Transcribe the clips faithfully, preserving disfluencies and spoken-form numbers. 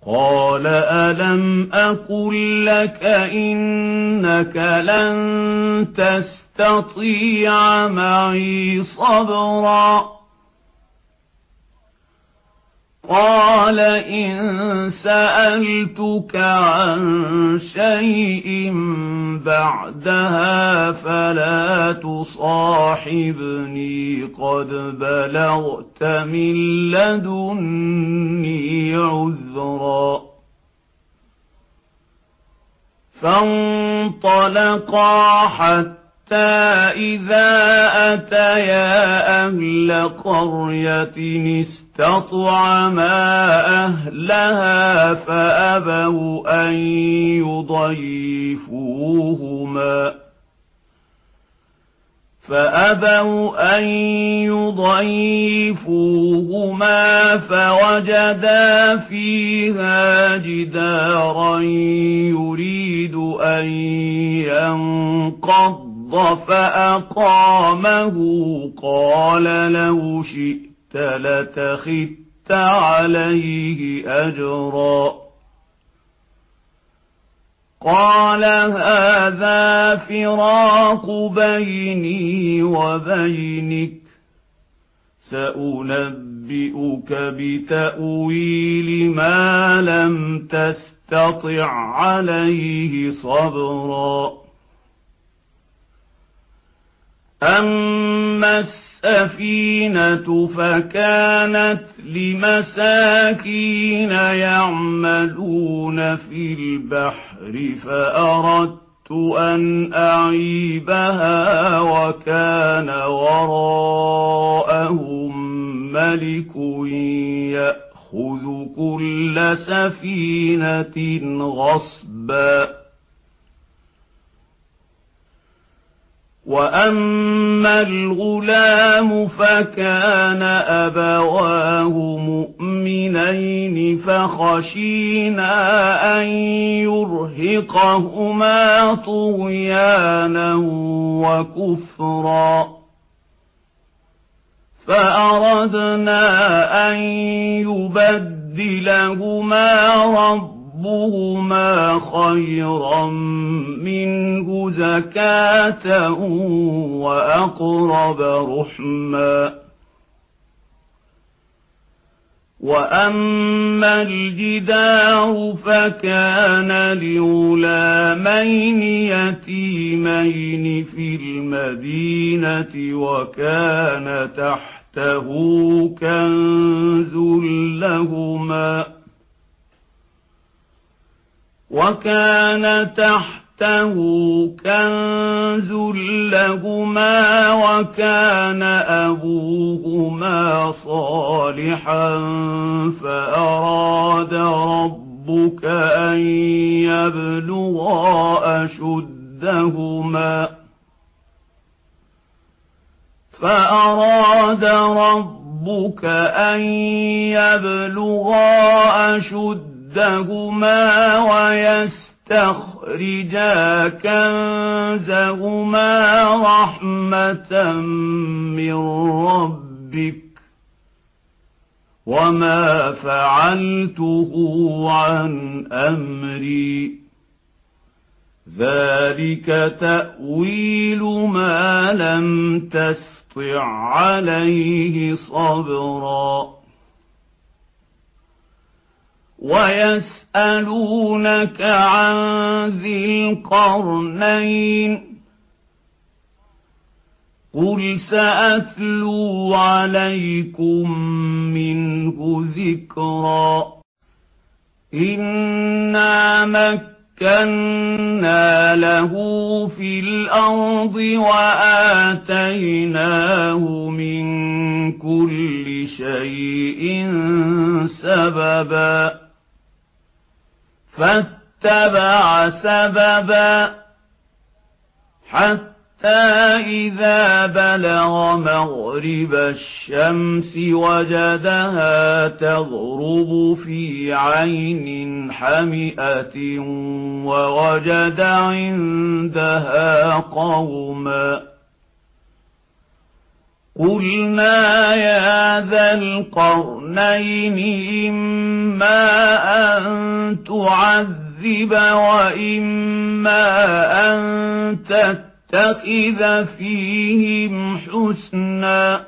قال ألم أقل لك إنك لن تستطيع معي صبرا قال إن سألتك عن شيء بعدها فلا تصاحبني قد بلغت من لدني عذرا فانطلقا حتى إذا أتيا أهل قرية استطعما أهلها فأبوا أن يضيفوهما فأبوا أن يضيفوهما فوجدا فيها جدارا يريد أن ينقض فأقامه قال لو شئت لتخذت عليه أجرا قال هذا فراق بيني وبينك سأنبئك بتأويل ما لم تستطع عليه صبرا أما السفينة فكانت لمساكين يعملون في البحر فأردت أن أعيبها وكان وراءهم ملك يأخذ كل سفينة غصبا وأما الغلام فكان أبواه مؤمنين فخشينا أن يرهقهما طغيانا وكفرا فأردنا أن يبدلهما ربهما خيرا منه زكاة وأقرب رحما وأما الجدار فكان لغلامين يتيمين في المدينة وكان تحته كنز لهما وكان تحته كنز لهما وكان أبوهما صالحا فأراد ربك أن يبلغا أشدهما فأراد ربك أن يبلغا أشدهما دهما ويستخرجا كنزهما رحمة من ربك وما فعلته عن أمري ذلك تأويل ما لم تستطع عليه صبرا ويسألونك عن ذي القرنين قل سأتلو عليكم منه ذكرا إنا مكنا له في الأرض وآتيناه من كل شيء سببا فاتبع سببا حتى إذا بلغ مغرب الشمس وجدها تغرب في عين حمئة ووجد عندها قوما قلنا يا ذا القرنين إما أن تعذب وإما أن تتخذ فيهم حسنا.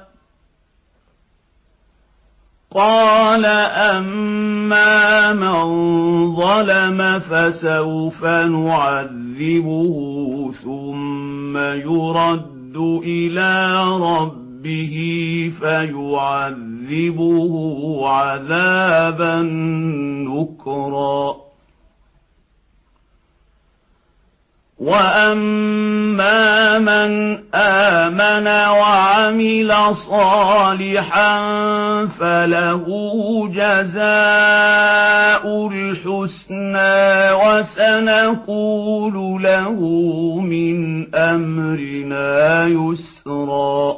قال أما من ظلم فسوف نعذبه ثم يرد إلى ربه فيعذبه عذابا نكرا. وأما من آمن وعمل صالحا فله جزاء الحسنى وسنقول له من أمرنا يسرا.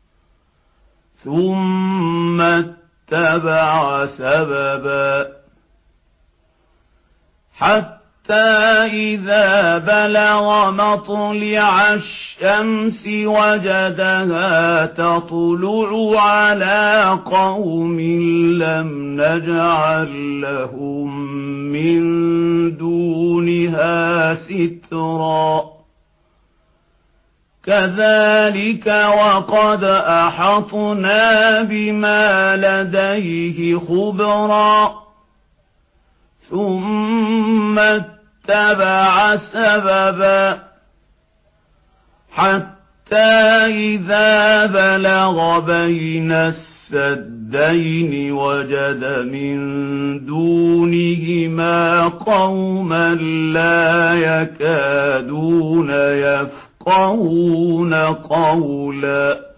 ثم اتبع سببا حتى إذا بلغ مطلع الشمس وجدها تطلع على قوم لم نجعل لهم من دونها سترا. كذلك وقد أحطنا بما لديه خبرا. ثم اتبع سببا حتى إذا بلغ بين السدين وجد من دونهما قوما لا يكادون يفقهون قولا.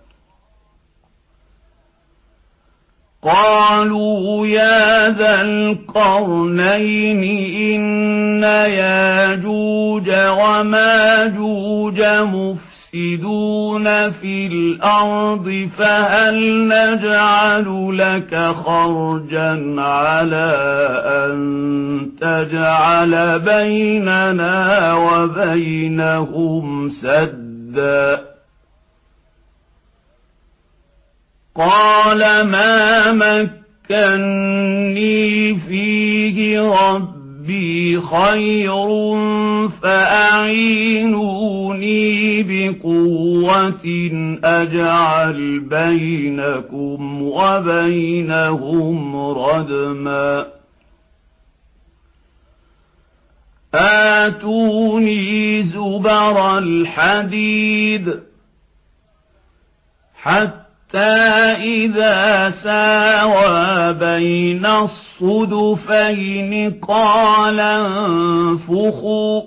قالوا يا ذا القرنين إن ياجوج وماجوج مفسدون في الأرض فهل نجعل لك خرجا على أن تجعل بيننا وبينهم سدا. قال ما مكني فيه ربي خير فأعينوني بقوة أجعل بينكم وبينهم ردما. آتوني زبر الحديد حتى إذا ساوى بين الصدفين قال انفخوا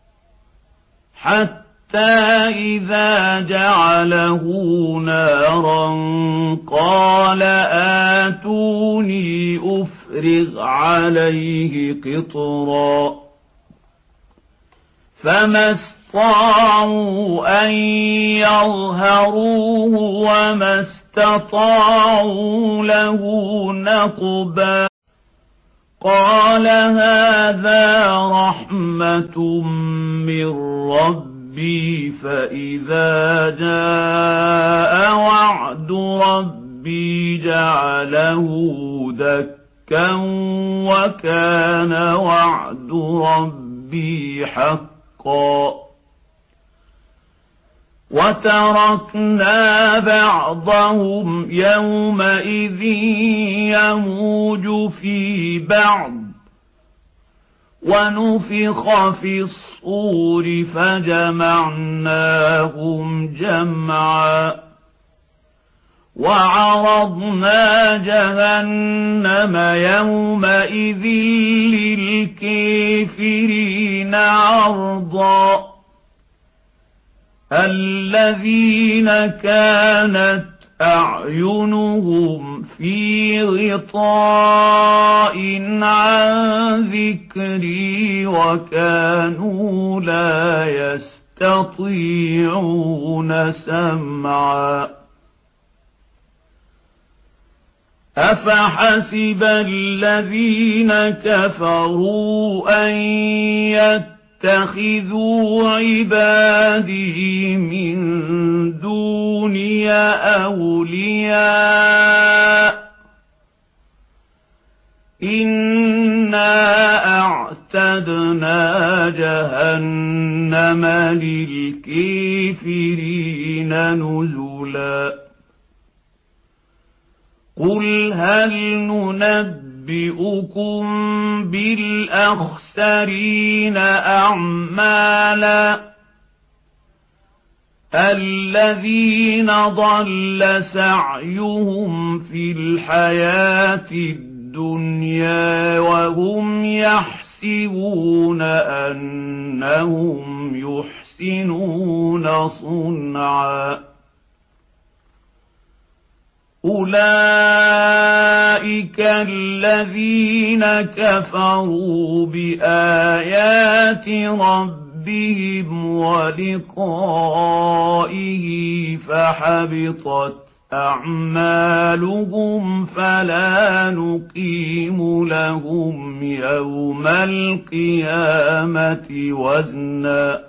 حتى إذا جعله نارا قال آتوني أفرغ عليه قطرا. فما استطاعوا أن يظهروه وما استطاعوا له نقبا. قال هذا رحمة من ربي فإذا جاء وعد ربي جعله دكا وكان وعد ربي حقا. وتركنا بعضهم يومئذ يموج في بعض ونفخ في الصور فجمعناهم جمعا. وعرضنا جهنم يومئذ للكافرين عرضا. الذين كانت أعينهم في غطاء عن ذكري وكانوا لا يستطيعون سمعا. أفحسب الذين كفروا أن يتخذوا عبادي من دوني أولياء إنا وأعتدنا جهنم للكافرين نزلا قل هل ننبئكم بالأخسرين أعمالا الذين ضل سعيهم في الحياة الدنيا وهم يحسبون أنهم يحسنون صنعا أولئك الذين كفروا بآيات ربهم ولقائه فحبطت أعمالهم فلا نقيم لهم يوم القيامة وزنا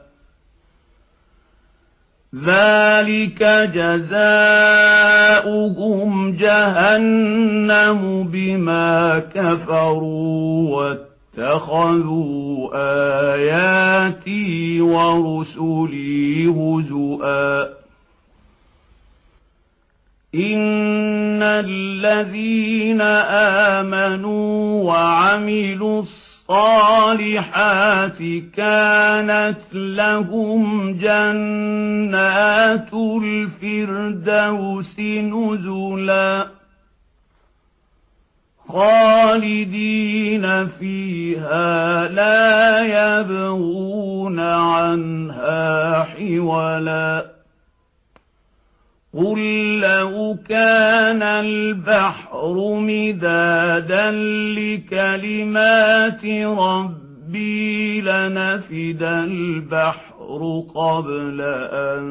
ذلك جزاؤهم جهنم بما كفروا واتخذوا آياتي ورسلي هزؤا إن الذين آمنوا وعملوا الصالحات كانت لهم جنات الفردوس نزلا خالدين فيها لا يبغون عنها حولا قل لو كان البحر مدادا لكلمات ربي لنفد البحر قبل أن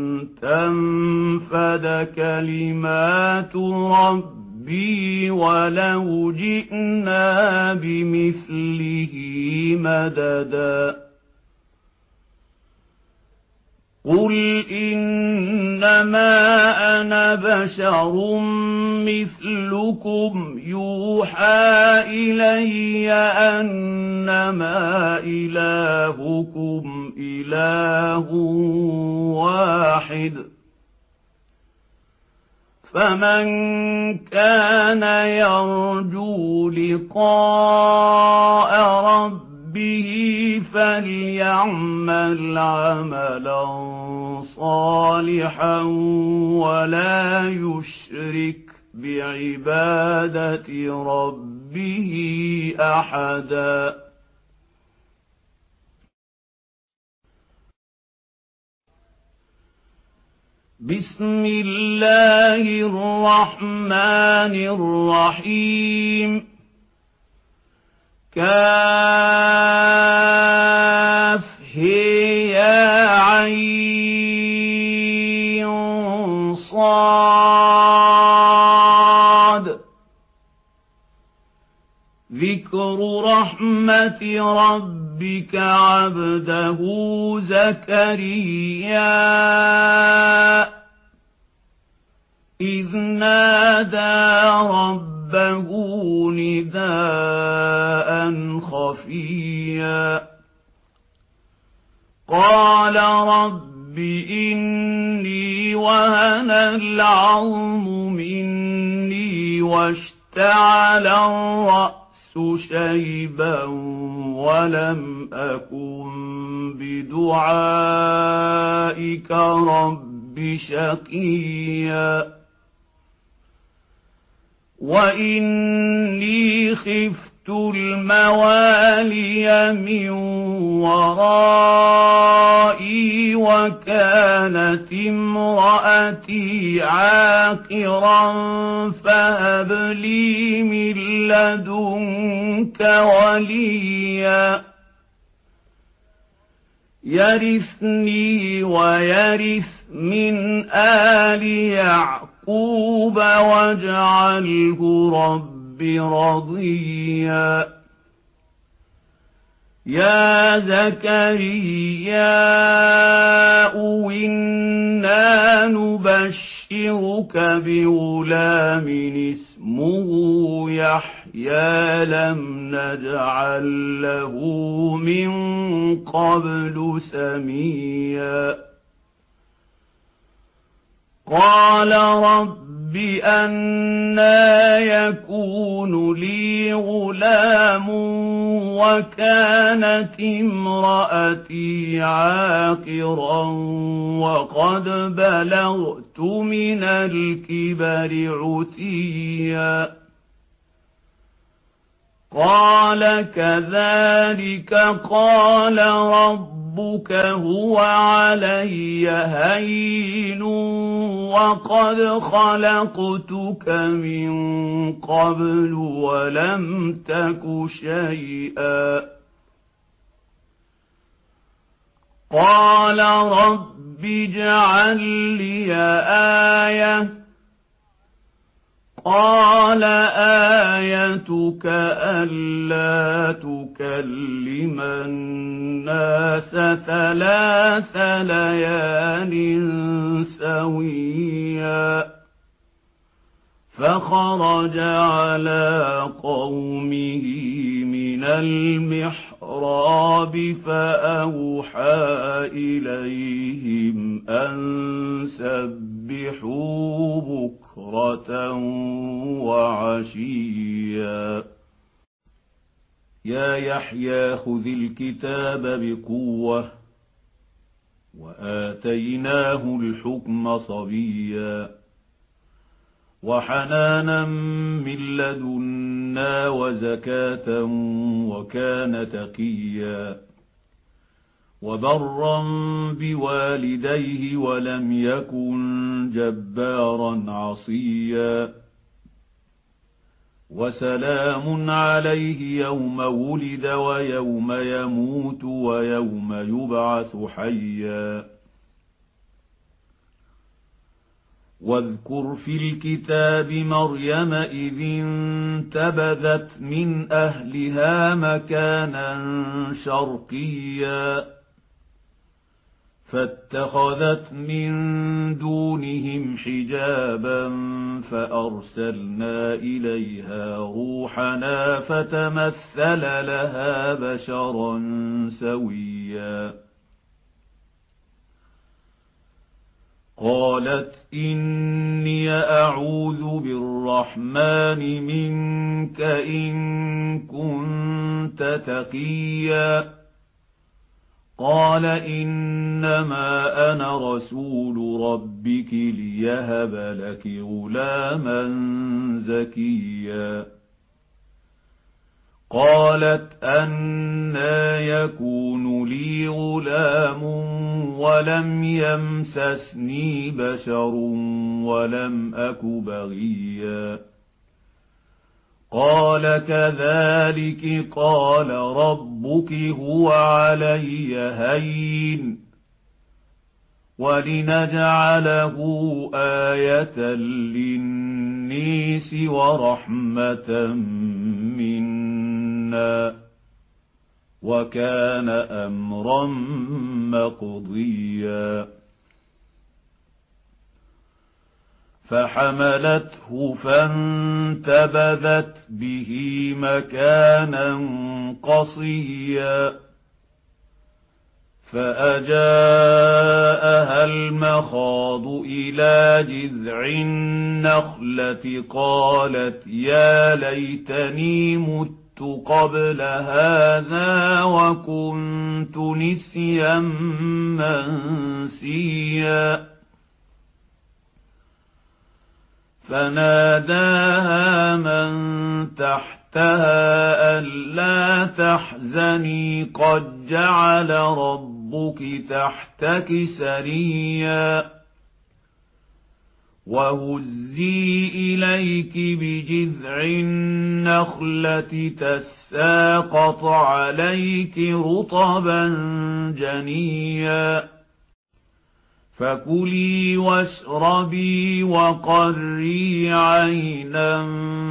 تنفد كلمات ربي ولو جئنا بمثله مددا قل إنما أنا بشر مثلكم يوحى إلي أنما إلهكم إله واحد فمن كان يرجو لقاء ربه به فليعمل عملا صالحا ولا يشرك بعبادة ربه أحدا بسم الله الرحمن الرحيم كاف يا عين صاد ذكر رحمة ربك عبده زكريا إذ نادى ربه نداء خفيا قال رب إني وهن العظم مني واشتعل الرأس شيبا ولم أكن بدعائك رب شقيا وإني خفت الموالي من ورائي وكانت امرأتي عاقرا فهب لي من لدنك وليا يرثني ويرث من آل يعقوب واجعله رب رضيا يا زكريا إنا نبشرك بغلام اسمه يحيى يحيى لم نجعل له من قبل سميا قال رب أنى يكون لي غلام وكانت امرأتي عاقرا وقد بلغت من الكبر عتيا قال كذلك قال ربك هو علي هين وقد خلقتك من قبل ولم تك شيئا قال رب اجعل لي آية قال آيتك ألا تكلم الناس ثلاث ليال سويا فخرج على قومه من المحراب فأوحى إليهم أن سبحوا بكرة وعشيا يا يحيى خذ الكتاب بقوة وآتيناه الحكم صبيا وحنانا من لدنا وزكاة وكان تقيا وبرا بوالديه ولم يكن جبارا عصيا وسلام عليه يوم ولد ويوم يموت ويوم يبعث حيا واذكر في الكتاب مريم إذ انتبذت من أهلها مكانا شرقيا فاتخذت من دونهم حجابا فأرسلنا إليها روحنا فتمثل لها بشرا سويا قالت إني أعوذ بالرحمن منك إن كنت تقيا قال إنما أنا رسول ربك ليهب لك غلاما زكيا قالت أنى يكون لي غلام ولم يمسسني بشر ولم أك بغيا قال كذلك قال ربك هو علي هين ولنجعله آية للناس ورحمة منا وكان أمرا مقضيا فحملته فانتبذت به مكانا قصيا فأجاءها المخاض إلى جذع النخلة قالت يا ليتني مت قبل هذا وكنت نسيا منسيا فناداها من تحتها ألا تحزني قد جعل ربك تحتك سريا وهزي إليك بجذع النخلة تساقط عليك رطبا جنيا فكلي واشربي وقري عينا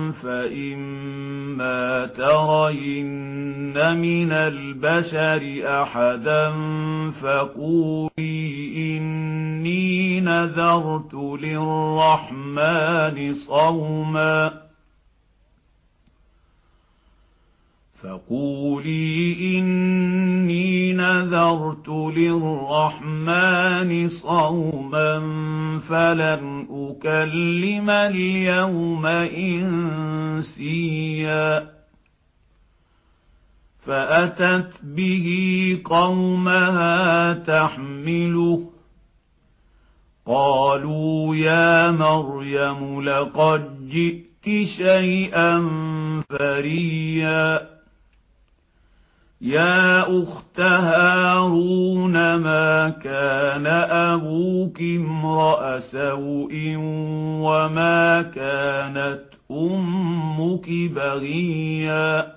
فإما ترين من البشر أحدا فقولي إني نذرت للرحمن صوما فقولي إني نذرت للرحمن صوما فلن أكلم اليوم إنسيا فأتت به قومها تحمله قالوا يا مريم لقد جئت شيئا فريا يا أخت هارون ما كان أبوك امرأ سوء وما كانت أمك بغيا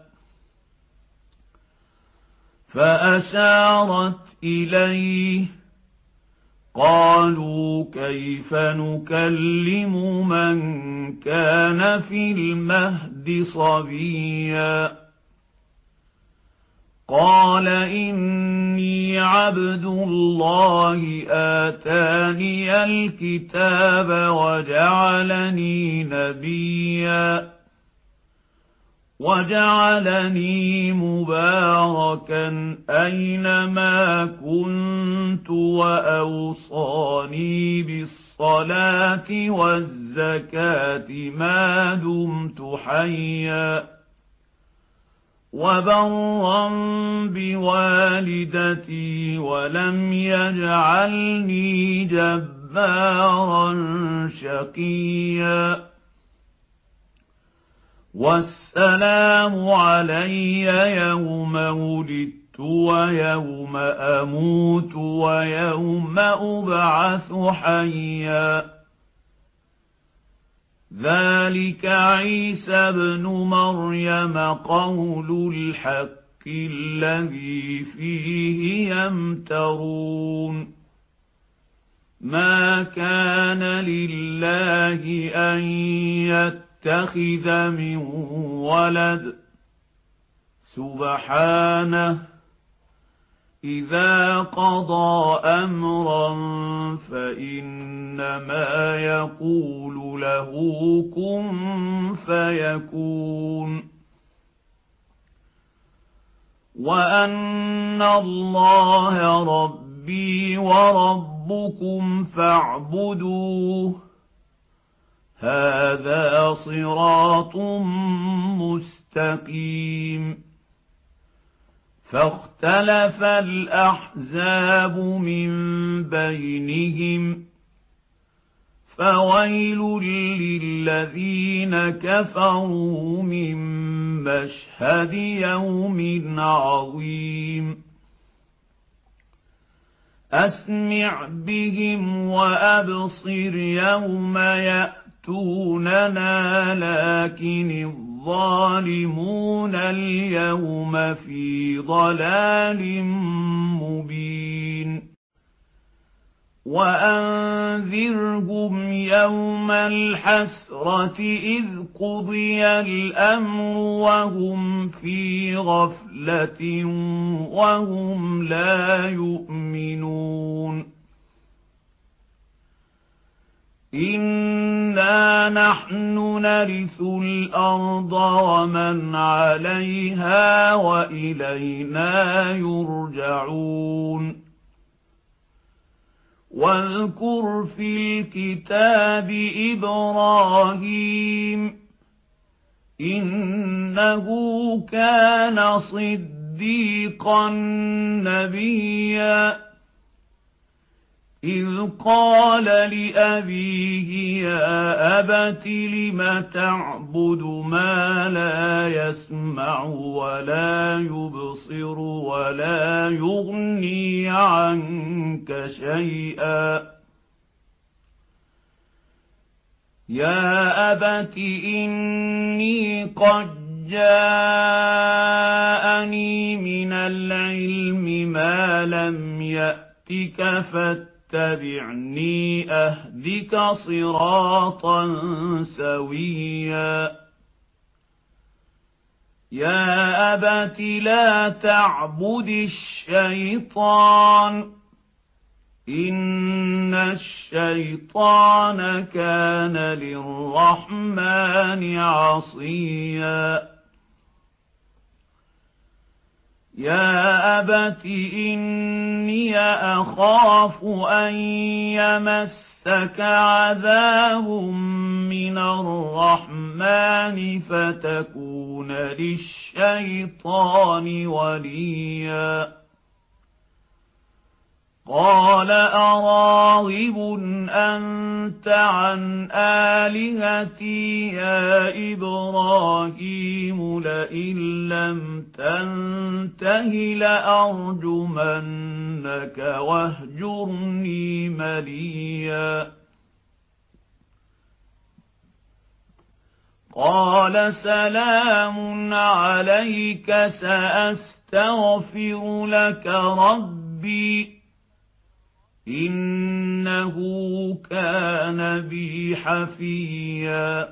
فأشارت إليه قالوا كيف نكلم من كان في المهد صبيا قال إني عبد الله آتاني الكتاب وجعلني نبيا وجعلني مباركا أينما كنت وأوصاني بالصلاة والزكاة ما دمت حيا وبرا بوالدتي ولم يجعلني جبارا شقيا والسلام علي يوم ولدت ويوم أموت ويوم أبعث حيا ذلك عيسى ابن مريم قول الحق الذي فيه يمترون ما كان لله أن يتخذ من ولد سبحانه إذا قضى أمرا فإنما يقول له كن فيكون وأن الله ربي وربكم فاعبدوه هذا صراط مستقيم فاختلف الأحزاب من بينهم فويل للذين كفروا من مشهد يوم عظيم أسمع بهم وأبصر يوم يأتوننا لكن الظالمون اليوم في ضلال مبين وأنذرهم يوم الحسرة إذ قضي الأمر وهم في غفلة وهم لا يؤمنون إنا نحن نرث الأرض ومن عليها وإلينا يرجعون واذكر في الكتاب إبراهيم إنه كان صديقا نبيا إذ قال لأبيه يا أبت لم تعبد ما لا يسمع ولا يبصر ولا يغني عنك شيئا يا أبت إني قد جاءني من العلم ما لم يأتك فاتبعني أهدك صراطا سويا يا أبت لا تعبد الشيطان إن الشيطان كان للرحمن عصيا يا أبت إني أخاف أن يمسك عذاب من الرحمن فتكون للشيطان وليا قال أراغب أنت عن آلهتي يا إبراهيم لئن لم تنته لأرجمنك واهجرني مليا قال سلام عليك سأستغفر لك ربي إنه كان بي حفيا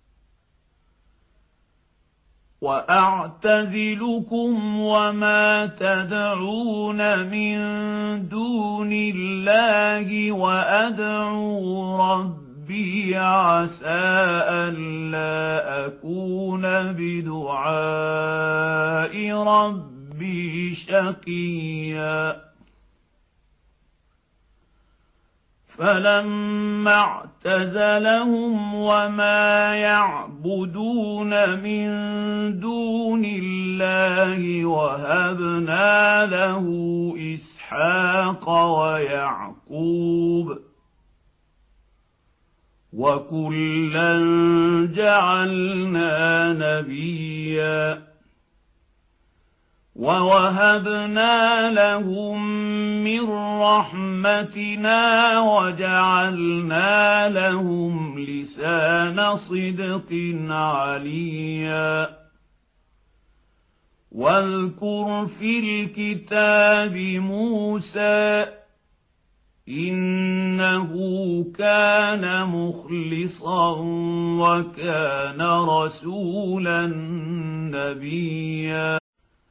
وأعتزلكم وما تدعون من دون الله وأدعو ربي عسى ألا أكون بدعاء ربي شقيا فلما اعتزلهم وما يعبدون من دون الله وهبنا له إسحاق ويعقوب وكلا جعلنا نبيا ووهبنا لهم من رحمتنا وجعلنا لهم لسان صدق عليا واذكر في الكتاب موسى إنه كان مخلصا وكان رسولا نبيا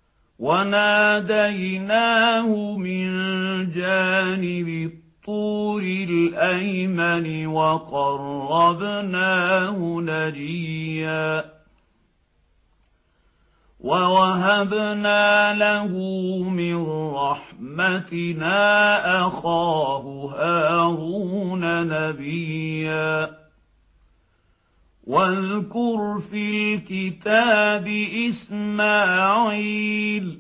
وناديناه من جانب الطور الأيمن وقربناه نجيا ووهبنا له من رحمتنا أخاه هارون نبيا واذكر في الكتاب إسماعيل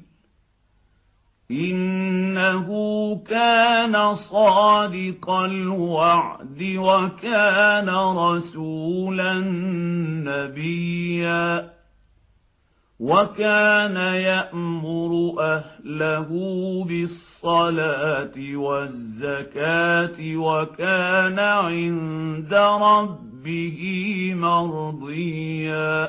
إنه كان صادق الوعد وكان رسولا نبيا وكان يأمر أهله بالصلاة والزكاة وكان عند ربه مرضيا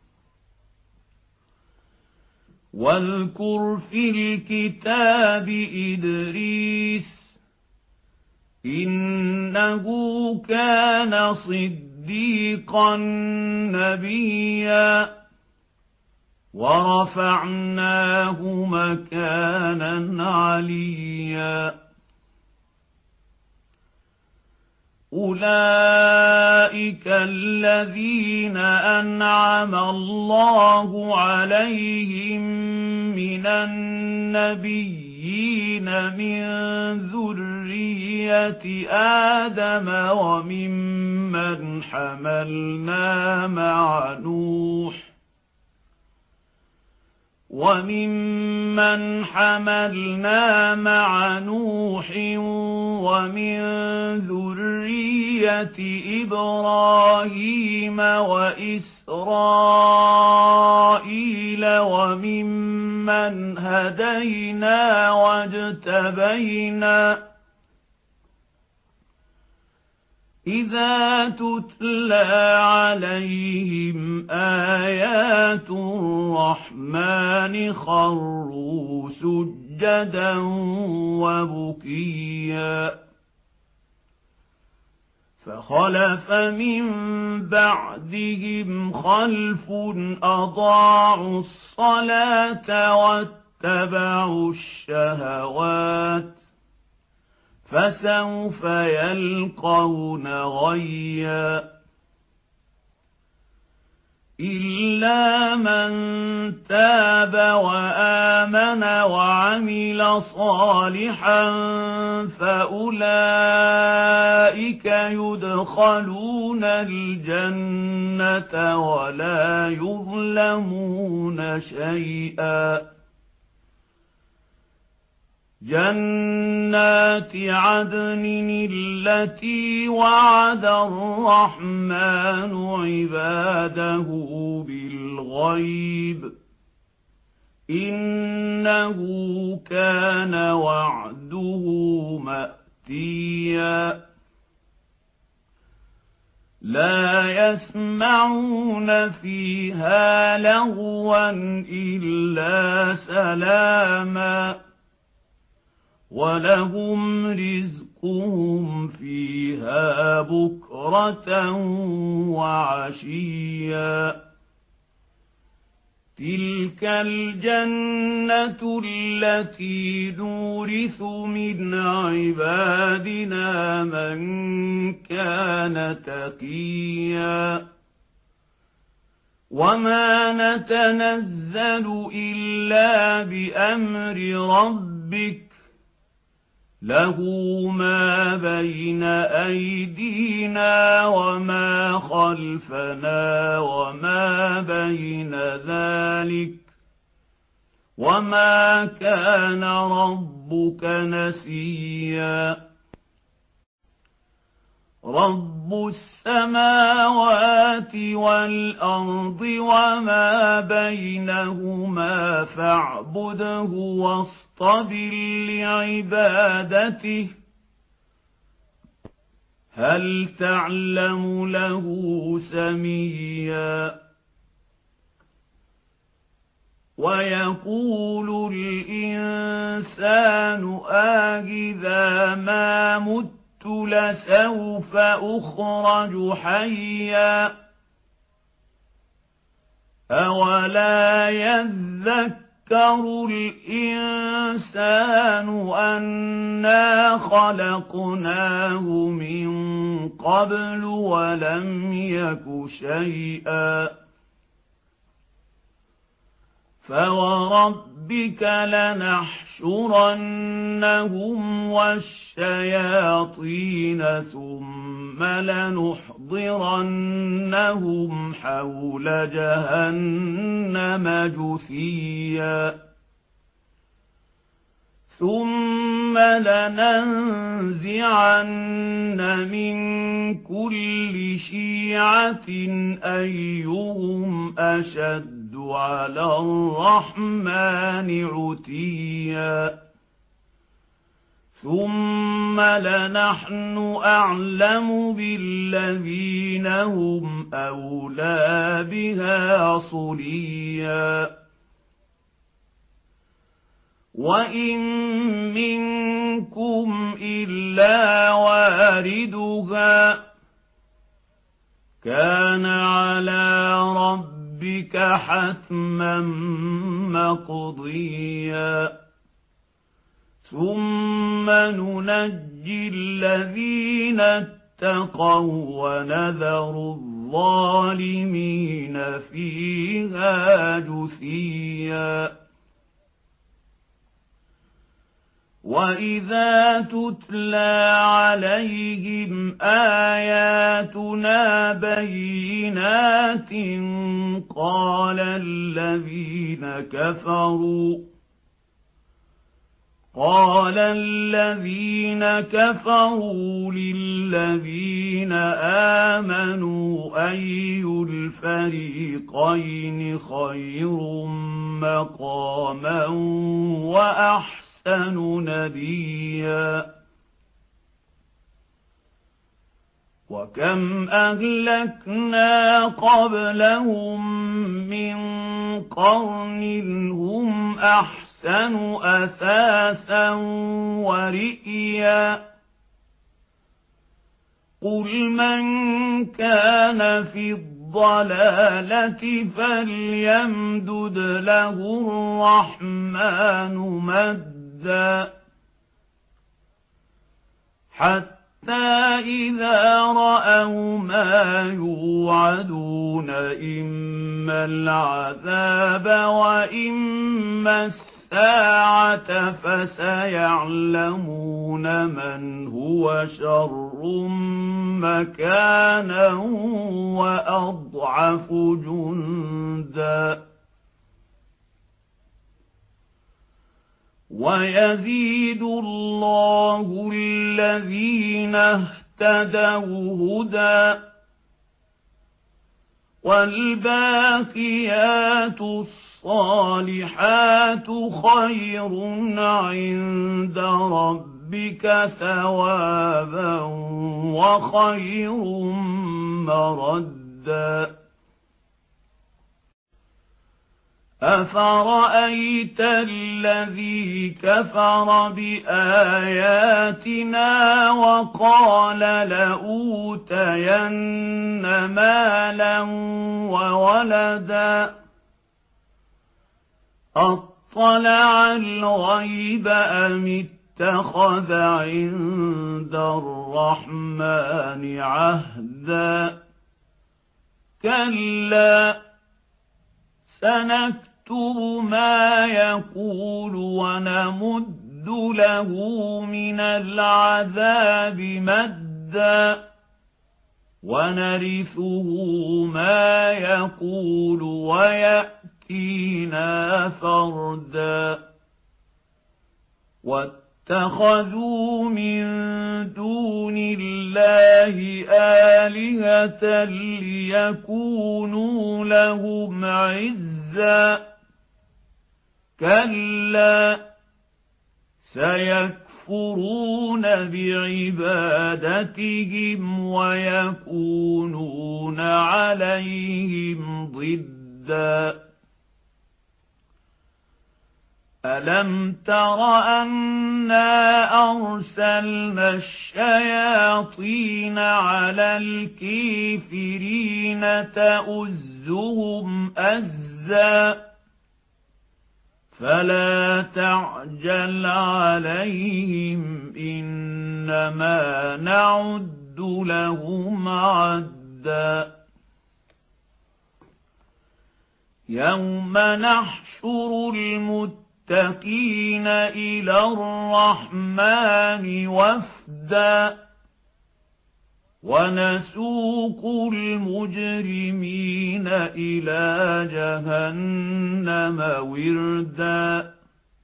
واذكر في الكتاب إدريس إنه كان صديقا نبيا ورفعناه مكانا عليا أولئك الذين أنعم الله عليهم من النبيين من ذرية آدم وممن حملنا مع نوح وممن حملنا مع نوح ومن ذرية إبراهيم وإسرائيل وممن هدينا واجتبينا إذا تتلى عليهم آيات الرحمن خروا سجدا وبكيا فخلف من بعدهم خلف أضاعوا الصلاة واتبعوا الشهوات فسوف يلقون غيا إلا من تاب وآمن آمن وعمل صالحا فأولئك يدخلون الجنة ولا يظلمون شيئا جنات عدن التي وعد الرحمن عباده بالغيب إنه كان وعده مأتيا لا يسمعون فيها لغوا إلا سلاما ولهم رزقهم فيها بكرة وعشيا تلك الجنة التي نورث من عبادنا من كان تقيا وما نتنزل إلا بأمر ربك له ما بين أيدينا وما خلفنا وما بين ذلك وما كان ربك نسيا رب السماوات والأرض وما بينهما فاعبده واصطبر لعبادته هل تعلم له سميا ويقول الإنسان آئذا ما مت لسوف أخرج حيا أولا يذكر الإنسان أنا خلقناه من قبل ولم يك شيئا فوربك لنحشرنهم والشياطين ثم لنحضرنهم حول جهنم جثيا ثم لننزعن من كل شيعة أيهم أشد على الرحمن عتيا ثم لنحن أعلم بالذين هم أولى بها صليا وإن منكم إلا واردها كان على ربك حتما مقضيا ثم ننجي الذين اتقوا ونذر الظالمين فيها جثيا وإذا تتلى عليهم آياتنا بينات قال الذين كفروا قال الذين كفروا للذين آمنوا أي الفريقين خير مقاما وأحسن نديا وكم أهلكنا قبلهم من قرن هم أحسن أثاثا ورئيا قل من كان في الضلالة فليمدد له الرحمن مدا حتى إذا رأوا ما يوعدون إما العذاب وإما الساعة فسيعلمون من هو شر مكانا وأضعف جندا ويزيد الله الذين اهتدوا هدى والباقيات الصالحات خير عند ربك ثوابا وخير مردا أفرأيت الذي كفر بآياتنا وقال لأوتين مالا وولدا أطلع الغيب أم اتخذ عند الرحمن عهدا كلا سنكتب ما يقول ونمد له من العذاب مدا ونرثه ما يقول ويأتينا فردا واتخذوا من دون الله آلهة ليكونوا لهم عزا كلا سيكفرون بعبادتهم ويكونون عليهم ضدا ألم تر أنا أرسلنا الشياطين على الكافرين تؤزهم أزا فلا تعجل عليهم إنما نعد لهم عدا يوم نحشر المتقين إلى الرحمن وفدا ونسوق المجرمين إلى جهنم وردا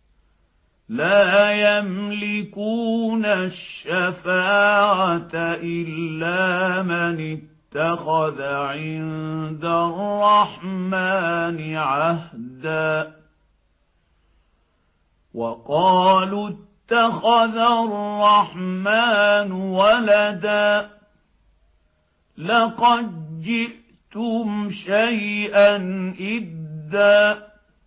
لا يملكون الشفاعة إلا من اتخذ عند الرحمن عهدا وقالوا اتخذ الرحمن ولدا لقد جئتم شيئا إدا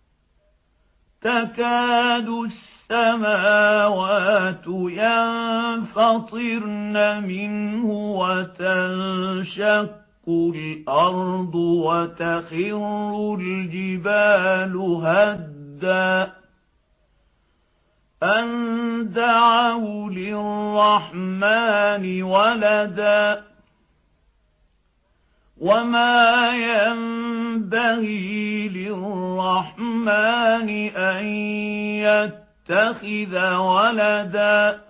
تكاد السماوات ينفطرن منه وتنشق الأرض وتخر الجبال هدا أن دعوا للرحمن ولدا وما ينبغي للرحمن أن يتخذ ولدا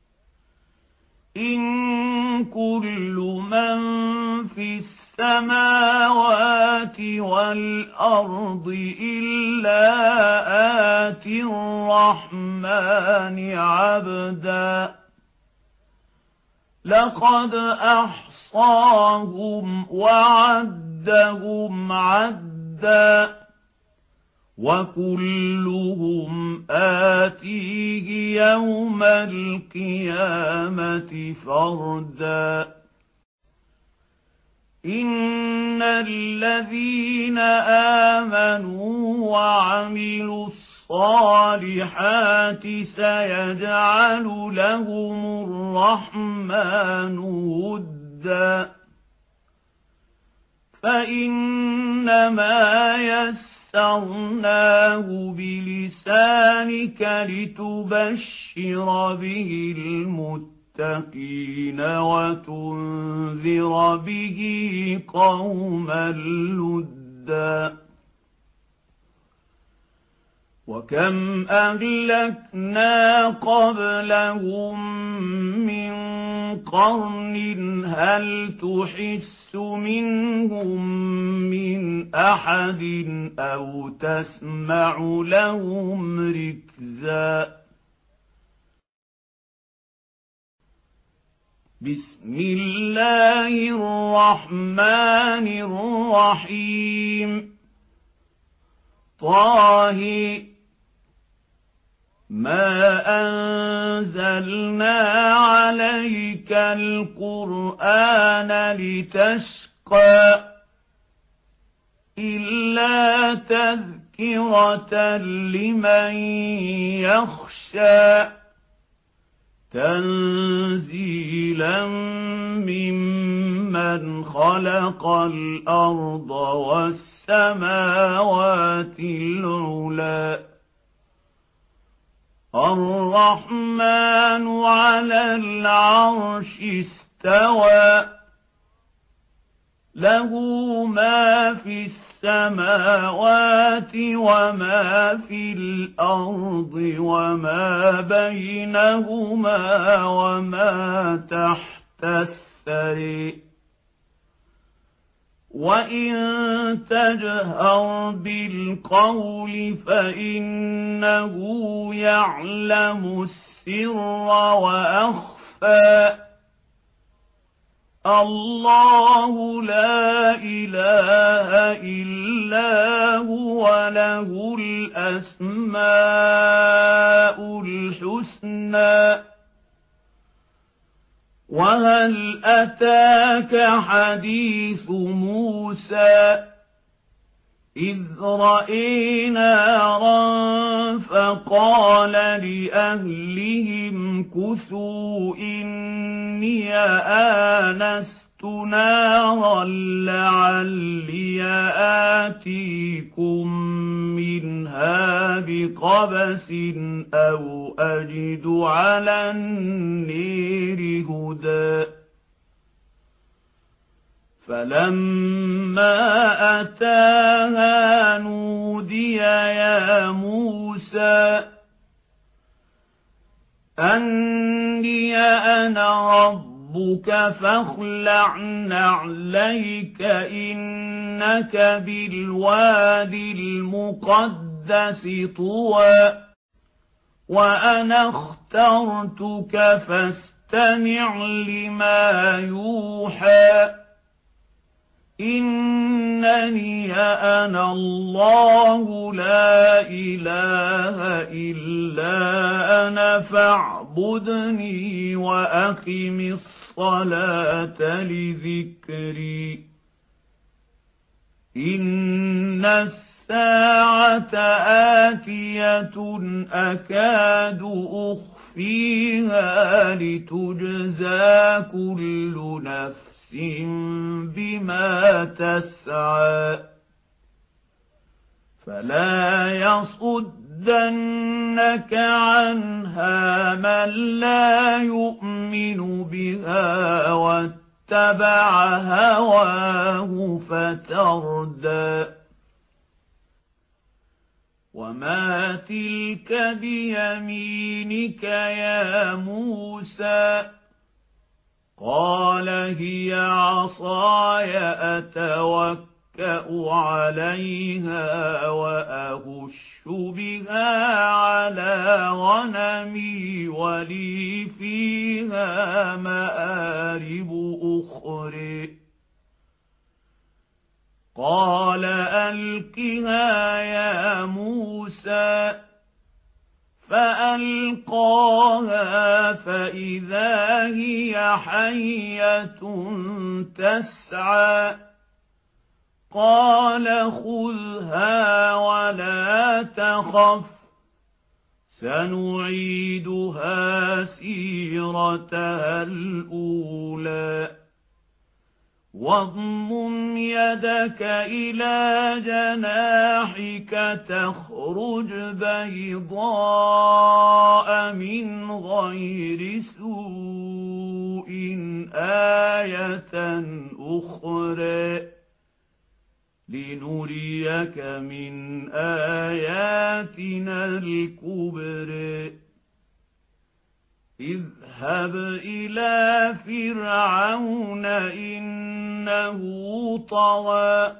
إن كل من في السماوات والأرض إلا آتي الرحمن عبدا لقد أحصاهم وعدهم عدا وكلهم آتيه يوم القيامة فردا إن الذين آمنوا وعملوا الصالحات سيجعل لهم الرحمن ودا فإنما يسرناه بلسانك لتبشر به المتقين وتنذر به قوما لدا وكم أهلكنا قبلهم من قرن هل تحس منهم من أحد أو تسمع لهم ركزا بسم الله الرحمن الرحيم طه ما أنزلنا عليك القرآن لتشقى إلا تذكرة لمن يخشى تنزيلا ممن خلق الأرض والسماوات العلى الرحمن على العرش استوى له ما في السماوات وما في الأرض وما بينهما وما تحت الثرى وإن تجهر بالقول فإنه يعلم السر وأخفى الله لا إله إلا هو له الأسماء الحسنى وهل أتاك حديث موسى إذ رأى نارا فقال لأهلهم كثوا إني آنست نارا لعلي آتيكم منها بقبس أو أجد على النير هدى فلما أتاها نودي يا موسى أني أنا ربك فاخلع نعليك إنك بالوادي المقدس طوى وأنا اخترتك فاستمع لما يوحى إنني أنا الله لا إله إلا أنا فاعبدني وأقم الصلاة لذكري إن الساعة آتية أكاد أخفيها لتجزى كل نفس بما تسعى فلا يصدنك عنها من لا يؤمن بها واتبع هواه فتردى وما تلك بيمينك يا موسى قال هي عصاي أتوكأ عليها وأهش بها على غنمي ولي فيها مآرب أخرى قال ألقها يا موسى فألقاها فإذا هي حية تسعى قال خذها ولا تخف سنعيدها سيرتها الأولى واضمم يدك إلى جناحك تخرج بيضاء من غير سوء آية أخرى لنريك من آياتنا الكبرى اذهب إلى فرعون إنه طغى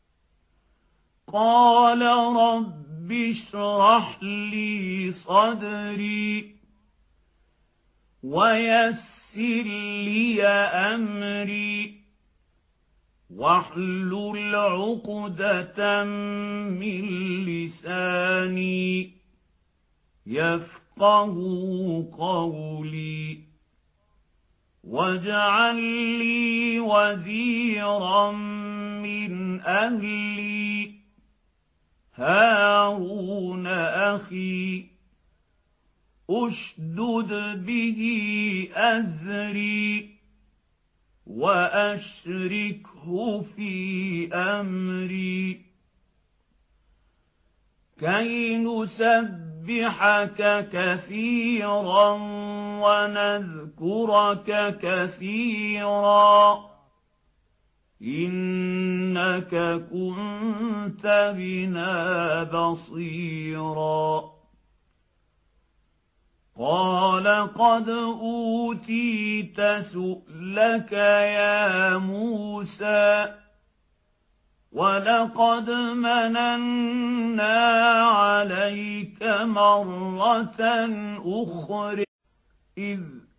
قال رب اشرح لي صدري ويسر لي أمري واحلل عقدة من لساني يفقه قولي واجعل لي وزيرا من أهلي هارون أخي أشدد به أزري وأشركه في أمري كي نسبحك كثيرا ونذكرك كثيرا إنك كنت بنا بصيرا قال قد أوتيت سؤلك يا موسى ولقد مننا عليك مرة أخرى إذ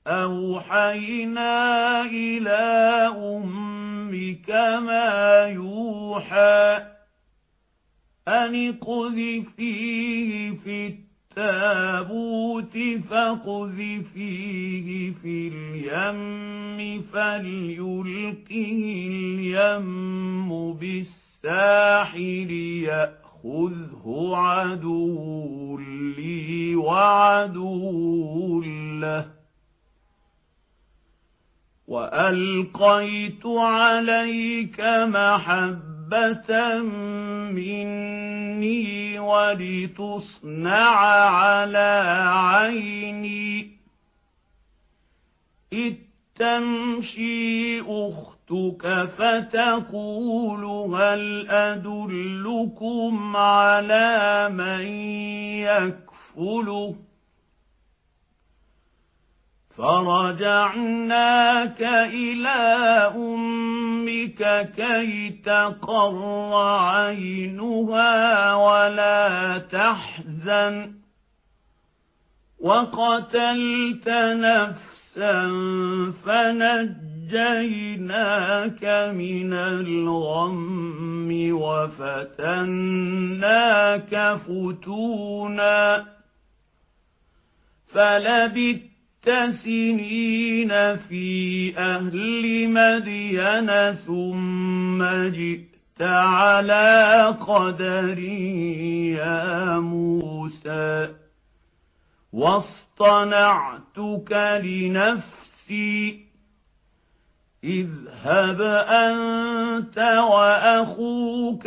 أوحينا إلى أمك ما يوحى أن اقذفيه في التابوت فاقذفيه في اليم فليلقه اليم بالساحل يأخذه عدو لي وعدو له وألقيت عليك محبة مني ولتصنع على عيني إذ تمشي أختك فتقول هل أدلكم على من يكفله فرجعناك إلى أمك كي تقر عينها ولا تحزن وقتلت نفسا فنجيناك من الغم وفتناك فتونا فلبثت سنين في أهل مدين ثم جئت على قدر يا موسى واصطنعتك لنفسي اذهب أنت وأخوك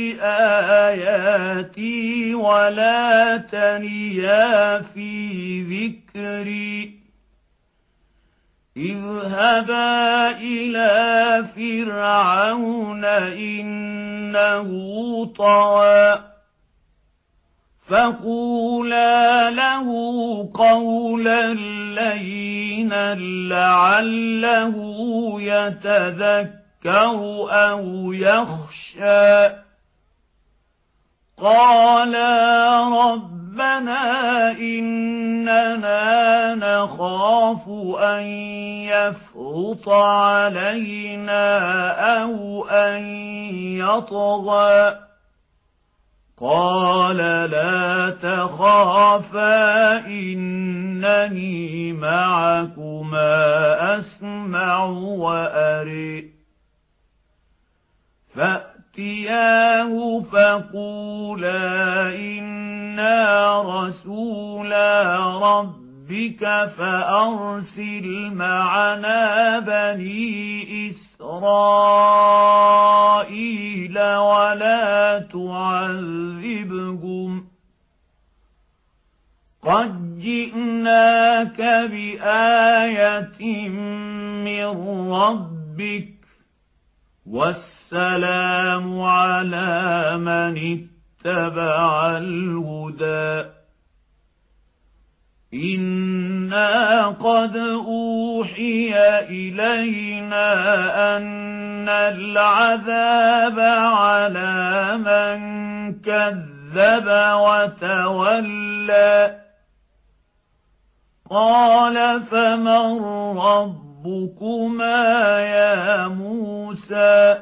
بآياتي ولا تنيا في ذكري اذهبا إلى فرعون إنه طغى فقولا له قولا لينا لعله يتذكر أو يخشى قالا ربنا إننا نخاف أن يفرط علينا أو أن يطغى قال لا تخافا إنني معكما أسمع وأرى فأتياه فقولا إنا رسولا ربك فأرسل معنا بني إسرائيل ولا تعذبهم قد جئناك بآية من ربك واسمع والسلام على من اتبع الهدى إنا قد أوحي إلينا أن العذاب على من كذب وتولى قال فمن ربكما يا موسى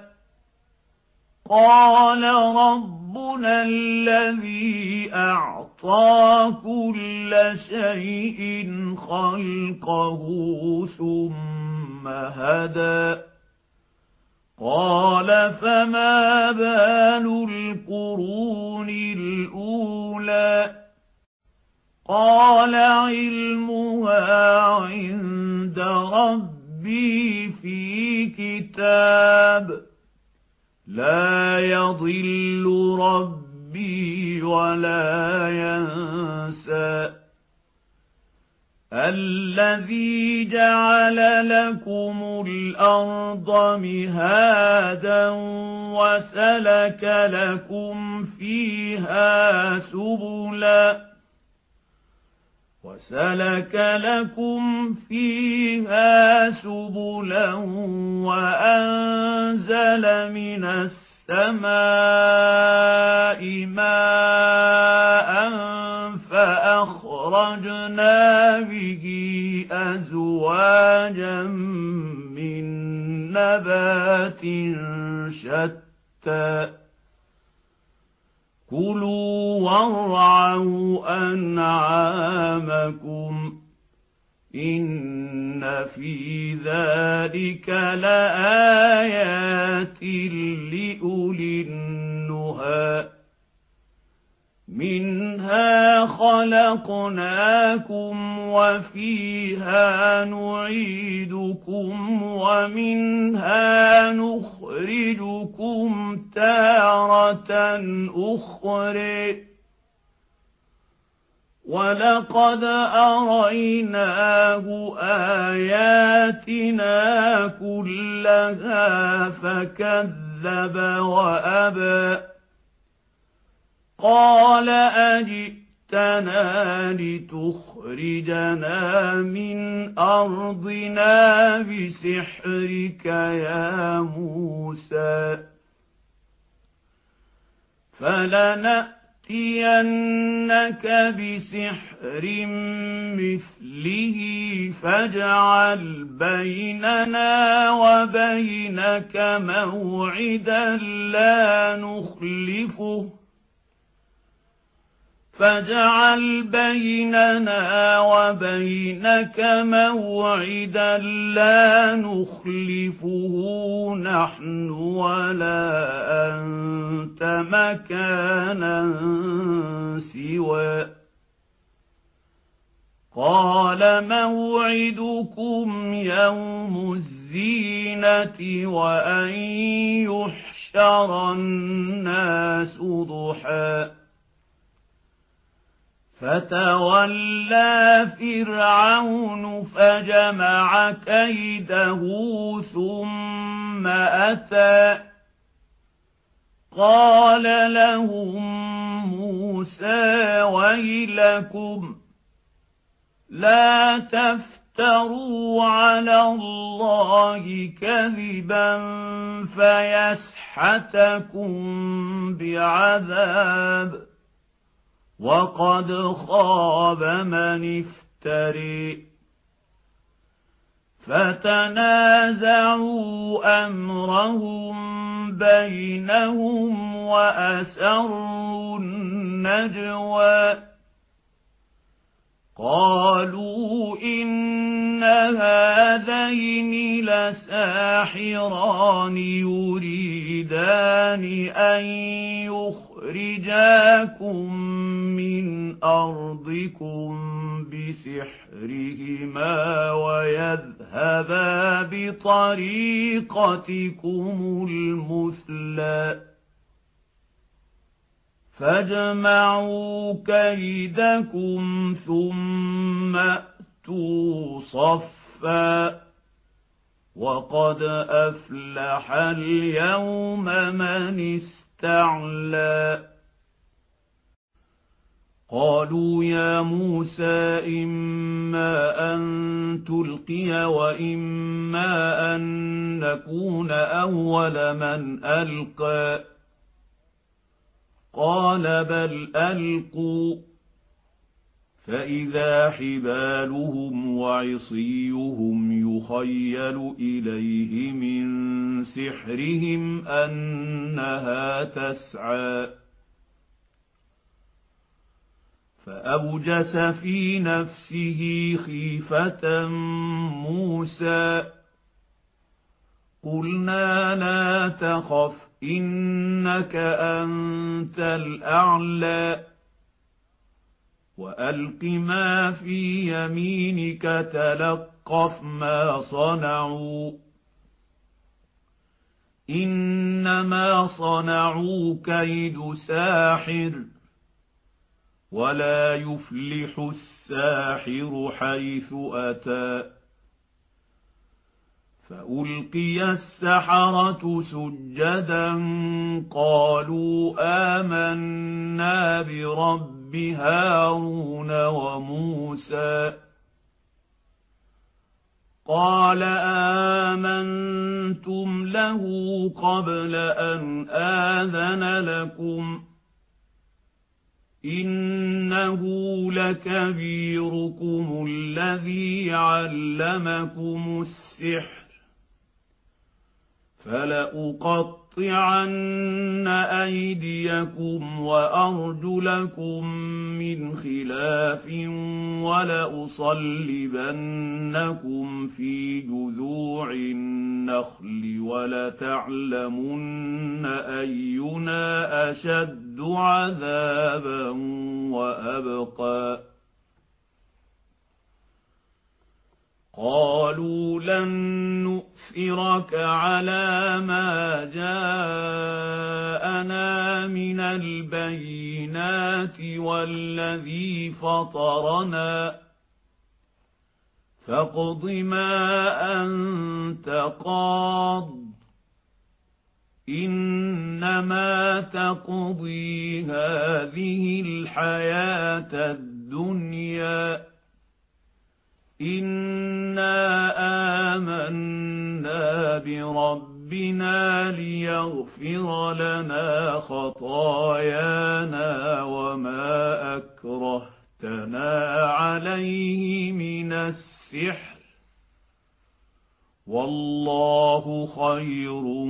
قال ربنا الذي أعطى كل شيء خلقه ثم هدى قال فما بال القرون الأولى قال علمها عند ربي في كتاب لا يضل ربي ولا ينسى الذي جعل لكم الأرض مهادا وسلك لكم فيها سبلا وسلك لكم فيها سبلا وأنزل من السماء ماء فأخرجنا به أزواجا من نبات شتى كلوا وارعوا أنعامكم إن في ذلك لآيات لأولي النهى منها خلقناكم وفيها نعيدكم ومنها نخرجكم تارة أخرى ولقد أريناه آياتنا كلها فكذب وأبى قال أجئتنا لتخرجنا من أرضنا بسحرك يا موسى فلنأتينك بسحر مثله فاجعل بيننا وبينك موعدا لا نخلفه فاجعل بيننا وبينك موعدا لا نخلفه نحن ولا أنت مكانا سوى قال موعدكم يوم الزينة وأن يحشر الناس ضحى فتولى فرعون فجمع كيده ثم أتى قال لهم موسى ويلكم لا تفتروا على الله كذبا فيسحتكم بعذاب وقد خاب من افتري فتنازعوا أمرهم بينهم وأسروا النجوى قالوا إن هذين لساحران يريدان أن يخرجاكم من أرضكم بسحرهما ويذهبا بطريقتكم المثلى فاجمعوا كيدكم ثم أتوا صفا وقد أفلح اليوم من استعلى قالوا يا موسى إما أن تلقي وإما أن نكون أول من ألقى قال بل ألقوا فإذا حبالهم وعصيهم يخيل إليه من سحرهم أنها تسعى فأوجس في نفسه خيفة موسى قلنا لا تخف إنك أنت الأعلى وألق ما في يمينك تلقف ما صنعوا إنما صنعوا كيد ساحر ولا يفلح الساحر حيث أتى فألقي السحرة سجدا قالوا آمنا برب هارون وموسى قال آمنتم له قبل أن آذن لكم إنه لكبيركم الذي علمكم السحر فلأقطعن أيديكم وأرجلكم من خلاف ولأصلبنكم في جذوع النخل ولتعلمن أينا أشد عذابا وأبقى قالوا لن نؤثرك على ما جاءنا من البينات والذي فطرنا فاقض ما أنت قاض إنما تقضي هذه الحياة الدنيا إنا آمنا بربنا ليغفر لنا خطايانا وما أكرهتنا عليه من السحر والله خير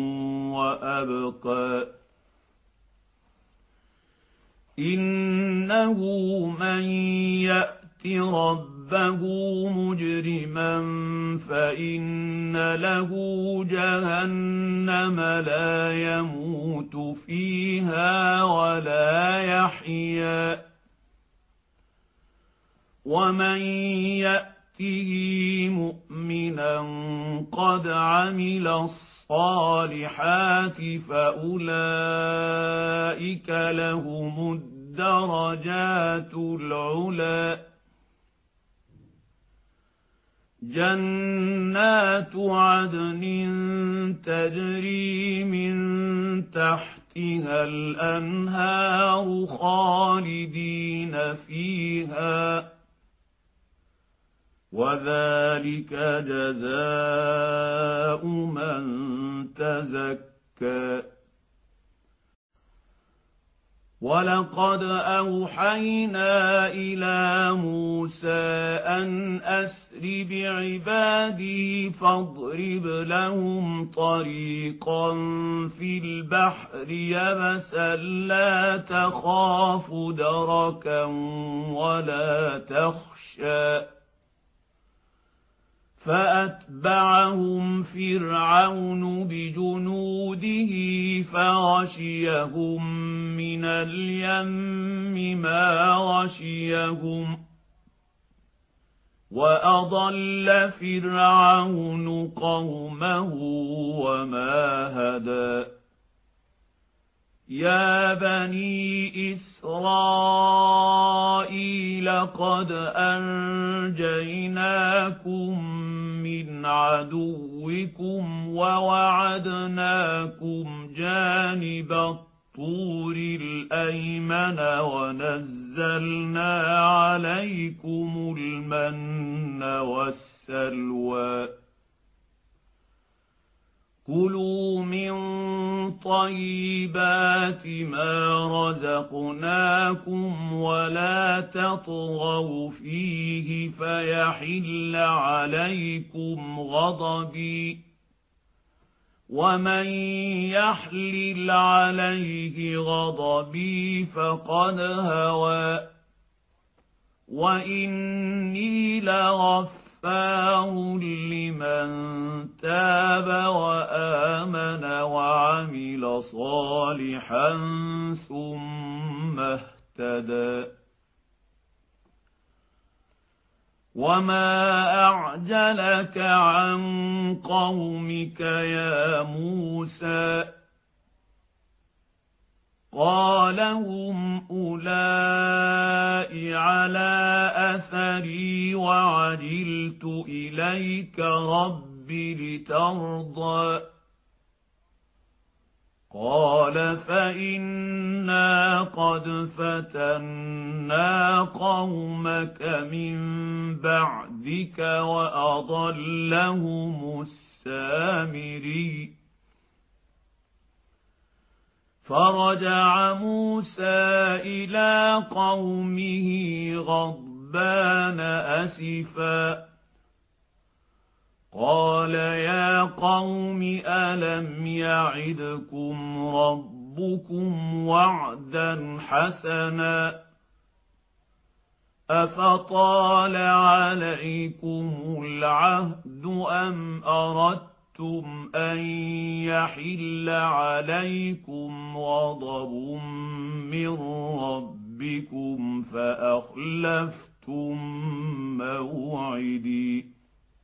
وأبقى إنه من يأت ربه مجرما فإن له جهنم لا يموت فيها ولا يحيا ومن يأته مؤمنا قد عمل الصالحات فأولئك لهم الدرجات العلى جنات عدن تجري من تحتها الأنهار خالدين فيها وذلك جزاء من تزكى ولقد أوحينا إلى موسى أن أسر بعبادي فاضرب لهم طريقا في البحر يبسا لا تخاف دركا ولا تخشى فأتبعهم فرعون بجنوده فغشيهم من اليم ما غشيهم وأضل فرعون قومه وما هدى يا بني إسرائيل قد أنجيناكم من عدوكم ووعدناكم جانب الطور الأيمن ونزلنا عليكم المن والسلوى كلوا من طيبات ما رزقناكم ولا تطغوا فيه فيحل عليكم غضبي ومن يحلل عليه غضبي فقد هوى وإني لغفار لمن تاب وآمن وعمل صالحا ثم اهتدى وما أعجلك عن قومك يا موسى قال هم أولئك على أثري وعجلت إليك رب لترضى قال فإنا قد فتنا قومك من بعدك وأضلهم السامري فرجع موسى إلى قومه غضبان أسفا قال يا قوم ألم يعدكم ربكم وعدا حسنا أفطال عليكم العهد أم أردتم أن يحل عليكم غضب من ربكم فأخلفتم موعدي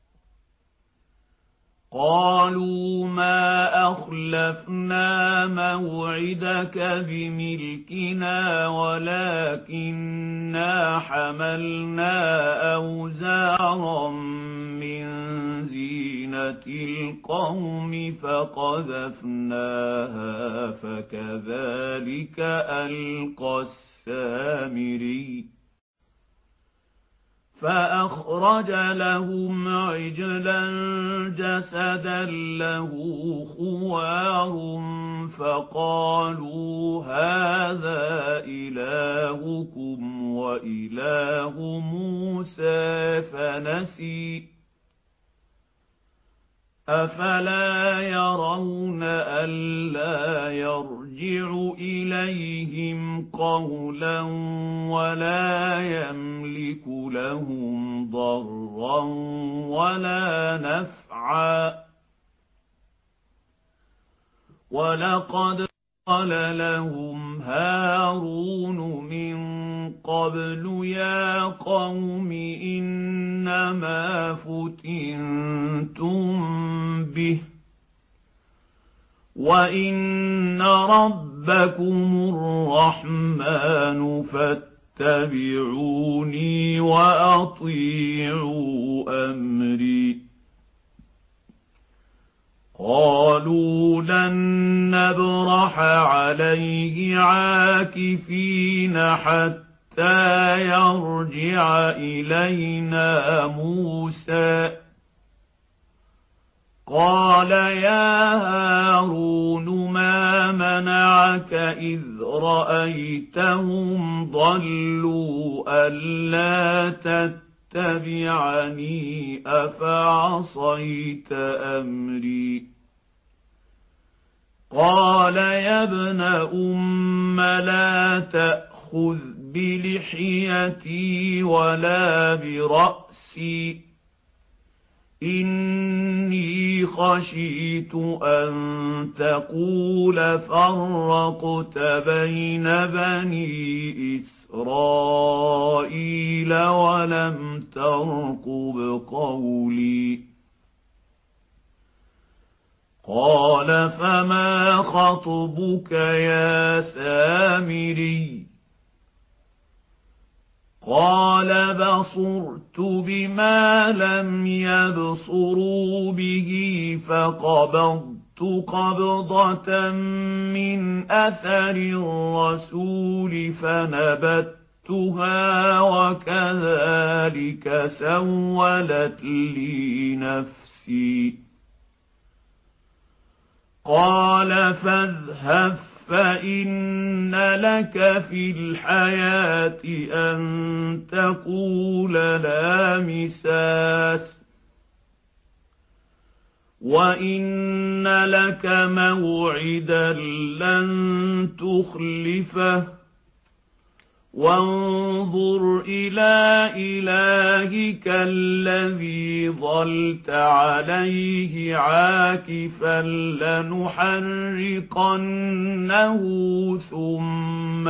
قالوا ما أخلفنا موعدك بملكنا ولكننا حملنا أوزارا من زينة القوم فقذفناها فكذلك ألقى السامري فأخرج لهم عجلا جسدا له خوار فقالوا هذا إلهكم وإله موسى فنسي أفلا يرون ألا يرجع إليهم قولا ولا يملك لهم ضرا ولا نفعا ولقد قال لهم هارون من قبل يا قوم إنما فتنتم به وإن ربكم الرحمن فاتبعوني وأطيعوا أمري قالوا لن نبرح عليه عاكفين حتى يرجع إلينا موسى قال يا هارون ما منعك إذ رأيتهم ضلوا ألا تتبعني أفعصيت أمري قال يا ابن أم لا تأخذ بلحيتي ولا برأسي إني خشيت أن تقول فرقت بين بني إسرائيل ولم ترقب قولي قال فما خطبك يا سامري قال بصرت بما لم يبصروا به فقبضت قبضة من أثر الرسول فنبتها وكذلك سولت لي نفسي قال فاذهب فإن لك في الحياة أن تقول لا مساس وإن لك موعدا لن تخلفه وانظر إلى إلهك الذي ظلت عليه عاكفا لنحرقنه ثم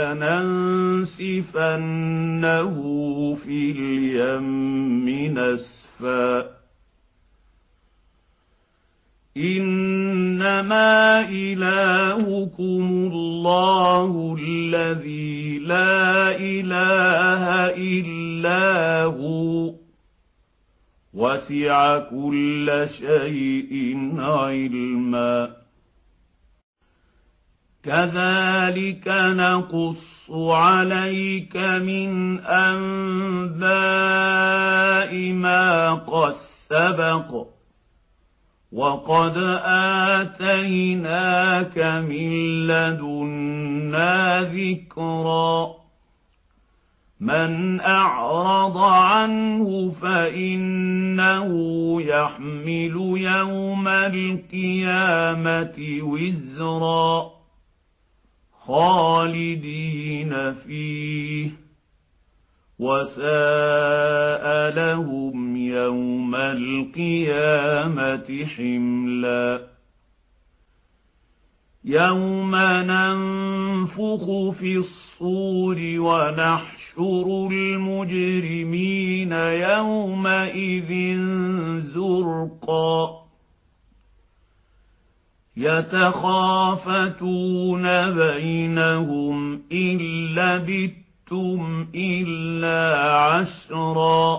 لننسفنه في اليم نسفا إنما إلهكم الله الذي لا إله إلا هو وسع كل شيء علما كذلك نقص عليك من أنباء ما قد سبق وقد آتيناك من لدنا ذكرا من أعرض عنه فإنه يحمل يوم القيامة وزرا خالدين فيه وساء لهم يوم القيامة حملا يوم ننفخ في الصور ونحشر المجرمين يومئذ زرقا يتخافتون بينهم إن لبثتم إلا عشرا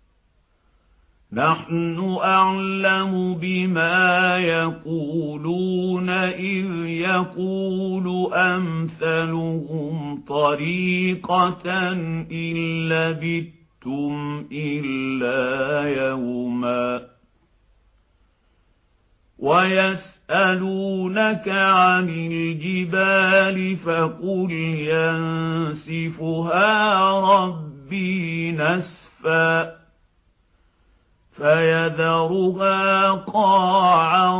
نحن أعلم بما يقولون إذ يقول أمثلهم طريقة إن لبثتم إلا يوما ويسألونك عن الجبال فقل ينسفها ربي نسفا فيذرها قاعا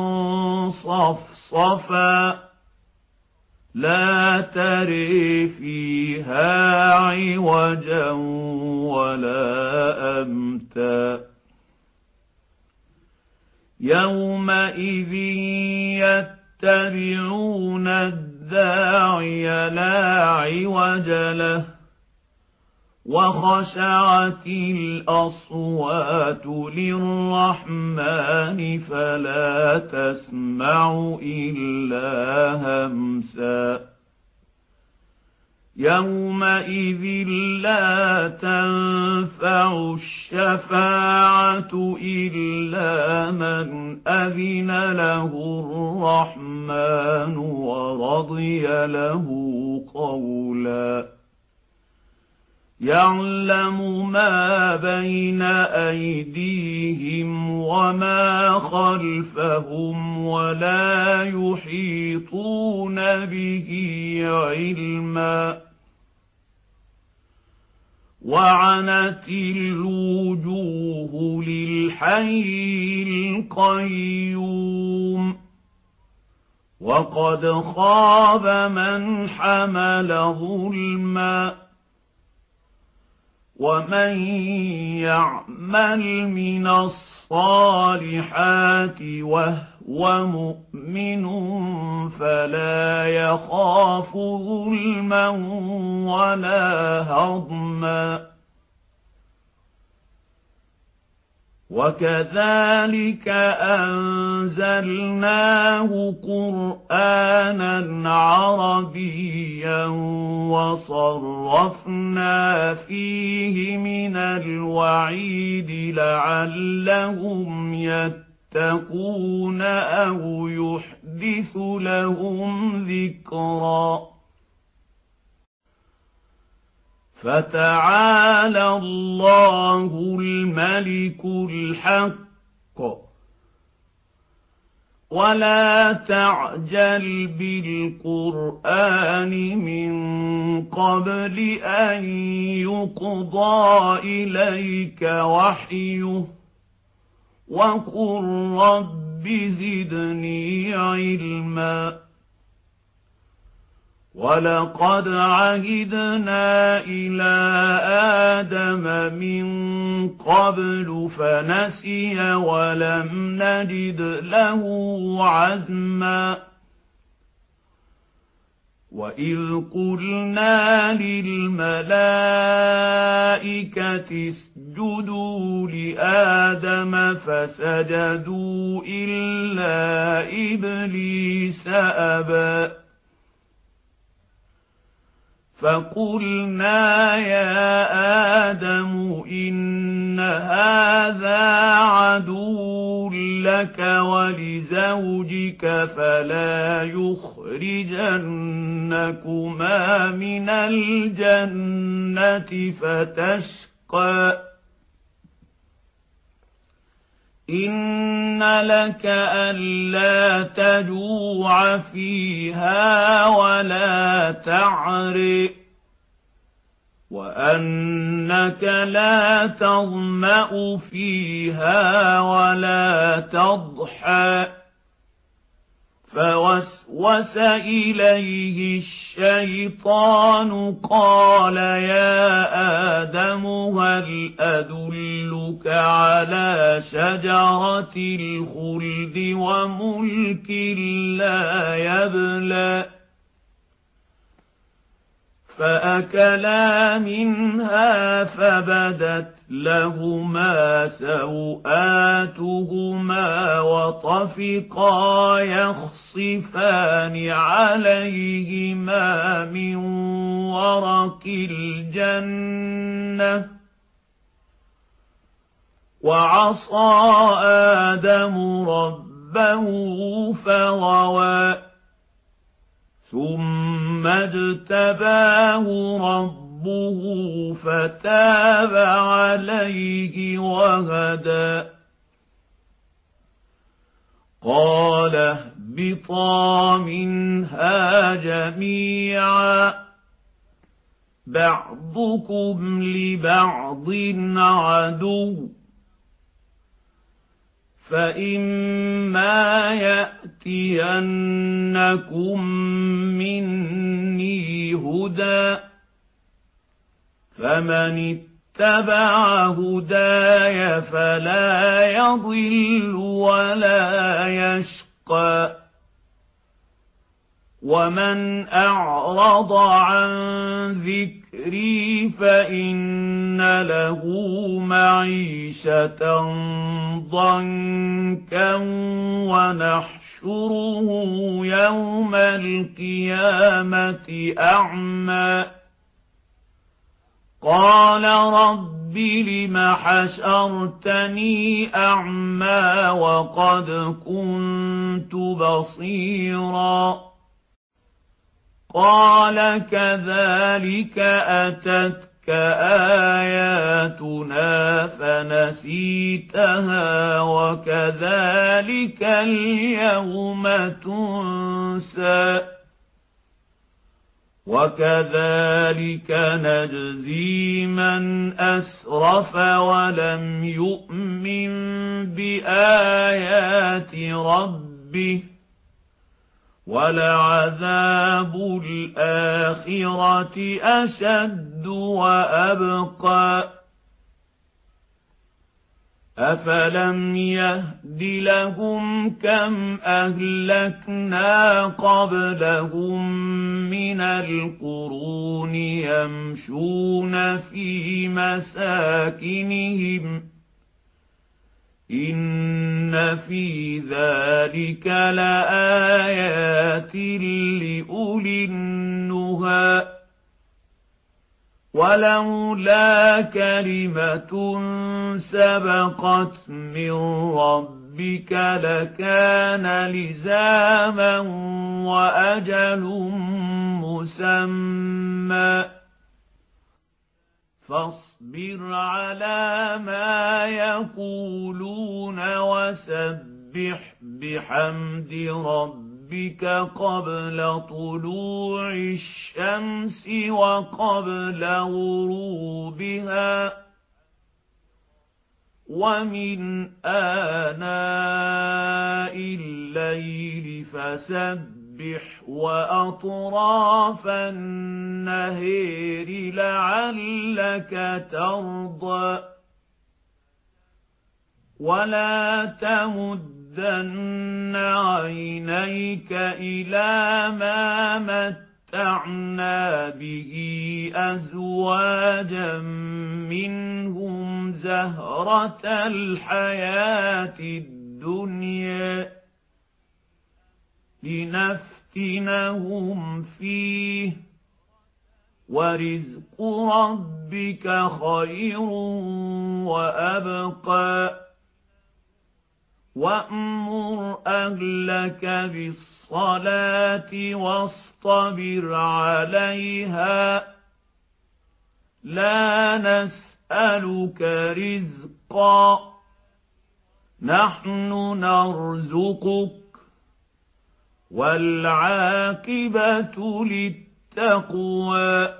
صفصفا لا تري فيها عوجا ولا أمتا يومئذ يتبعون الداعي لا عوج له وخشعت الأصوات للرحمن فلا تسمع إلا همسا يومئذ لا تنفع الشفاعة إلا من أذن له الرحمن ورضي له قولا يعلم ما بين أيديهم وما خلفهم ولا يحيطون به علما وعنت الوجوه للحي القيوم وقد خاب من حمل ظلما ومن يعمل من الصالحات وهو مؤمن فلا يخاف ظلما ولا هضما وكذلك أنزلناه قرآنا عربيا وصرفنا فيه من الوعيد لعلهم يتقون أو يحدث لهم ذكرا فتعالى الله الملك الحق ولا تعجل بالقرآن من قبل أن يقضى إليك وحيه وقل رب زدني علما ولقد عهدنا إلى آدم من قبل فنسي ولم نجد له عزما وإذ قلنا للملائكة اسجدوا لآدم فسجدوا إلا إبليس أبى فقلنا يا آدم إن هذا عدو لك ولزوجك فلا يخرجنكما من الجنة فتشقى إن لك ألا تجوع فيها ولا تعري وأنك لا تظمأ فيها ولا تضحى فوسوس إليه الشيطان قال يا آدم هل أدلك على شجرة الخلد وملك لا يبلى فأكلا منها فبدت لهما سوآتهما وطفقا يخصفان عليهما من ورق الجنة وعصى آدم ربه فغوى ثم اجتباه ربه فتاب عليه وهدى قال اهبطا منها جميعا بعضكم لبعض عدو فإما يأتينكم مني هدى فمن اتبع هداي فلا يضل ولا يشقى ومن أعرض عن ذكري فإن له معيشة ضنكا ونحشره يوم القيامة أعمى قال رب لم حشرتني أعمى وقد كنت بصيرا قال كذلك أتتك آياتنا فنسيتها وكذلك اليوم تنسى وكذلك نجزي من أسرف ولم يؤمن بآيات ربه ولعذاب الآخرة أشد وأبقى أفلم يهد لهم كم أهلكنا قبلهم من القرون يمشون في مساكنهم إن في ذلك لآيات لأولي النهى ولولا كلمة سبقت من ربك لكان لزاما وأجل مسمى فاصبر على ما يقولون وسبح بحمد ربك قبل طلوع الشمس وقبل غروبها ومن آناء الليل فسبح وأطراف النهير لعلك ترضى ولا تمدن عينيك إلى ما متعنا به أزواجا منهم زهرة الحياة الدنيا لنفتنهم فيه ورزق ربك خير وأبقى وأمر أهلك بالصلاة واصطبر عليها لا نسألك رزقا نحن نرزقك والعاقبة للتقوى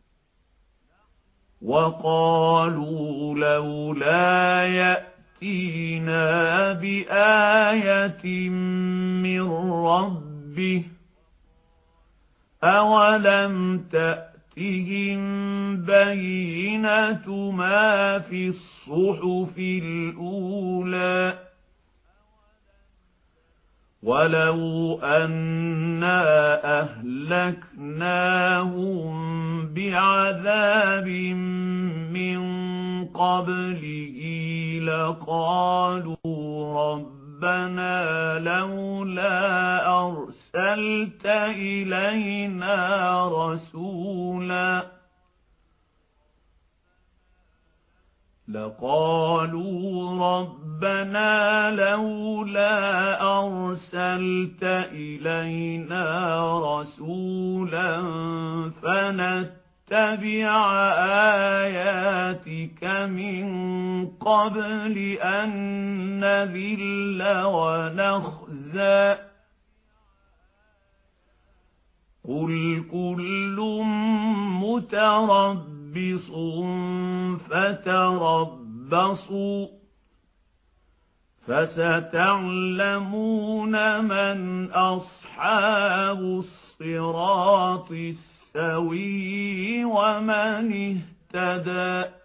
وقالوا لولا يأتينا بآية من ربه أولم تأتهم بينة ما في الصحف الأولى ولو أنا أهلكناهم بعذاب من قبله لقالوا ربنا لولا أرسلت إلينا رسولا لقالوا ربنا لولا أرسلت إلينا رسولا فنتبع آياتك من قبل أن نذل ونخزى قل كل متربص فتربصوا فستعلمون من أصحاب الصراط السوي ومن اهتدى